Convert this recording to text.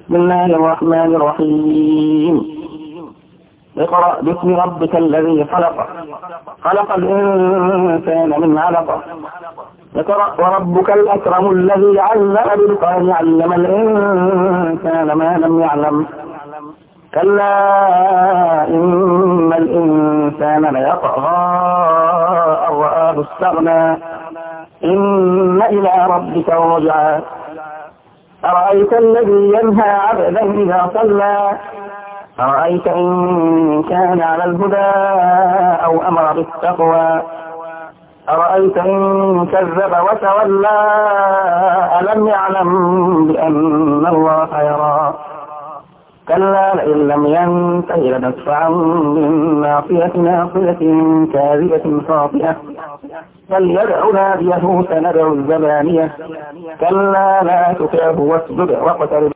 بسم الله الرحمن الرحيم. اقرأ باسم ربك الذي خلق، خلق الإنسان من علق. اقرأ وربك الأكرم الذي علم بالقلم علم الإنسان ما لم يعلم. كلا إن الإنسان ليطغى أن رآه استغنى إن إلى ربك الرجعى. أرأيت الذي ينهى عبدا إذا صلى أرأيت إن كان على الهدى أو أمر بالتقوى أرأيت إن كذب وتولى ألم يعلم بأن الله يرى. كلا لئن لم ينته لنسفعا بالناصية ناصية كاذبة خاطئة فليدع ناديه سندع الزبانية. كلا لا تطعه واسجد واقترب.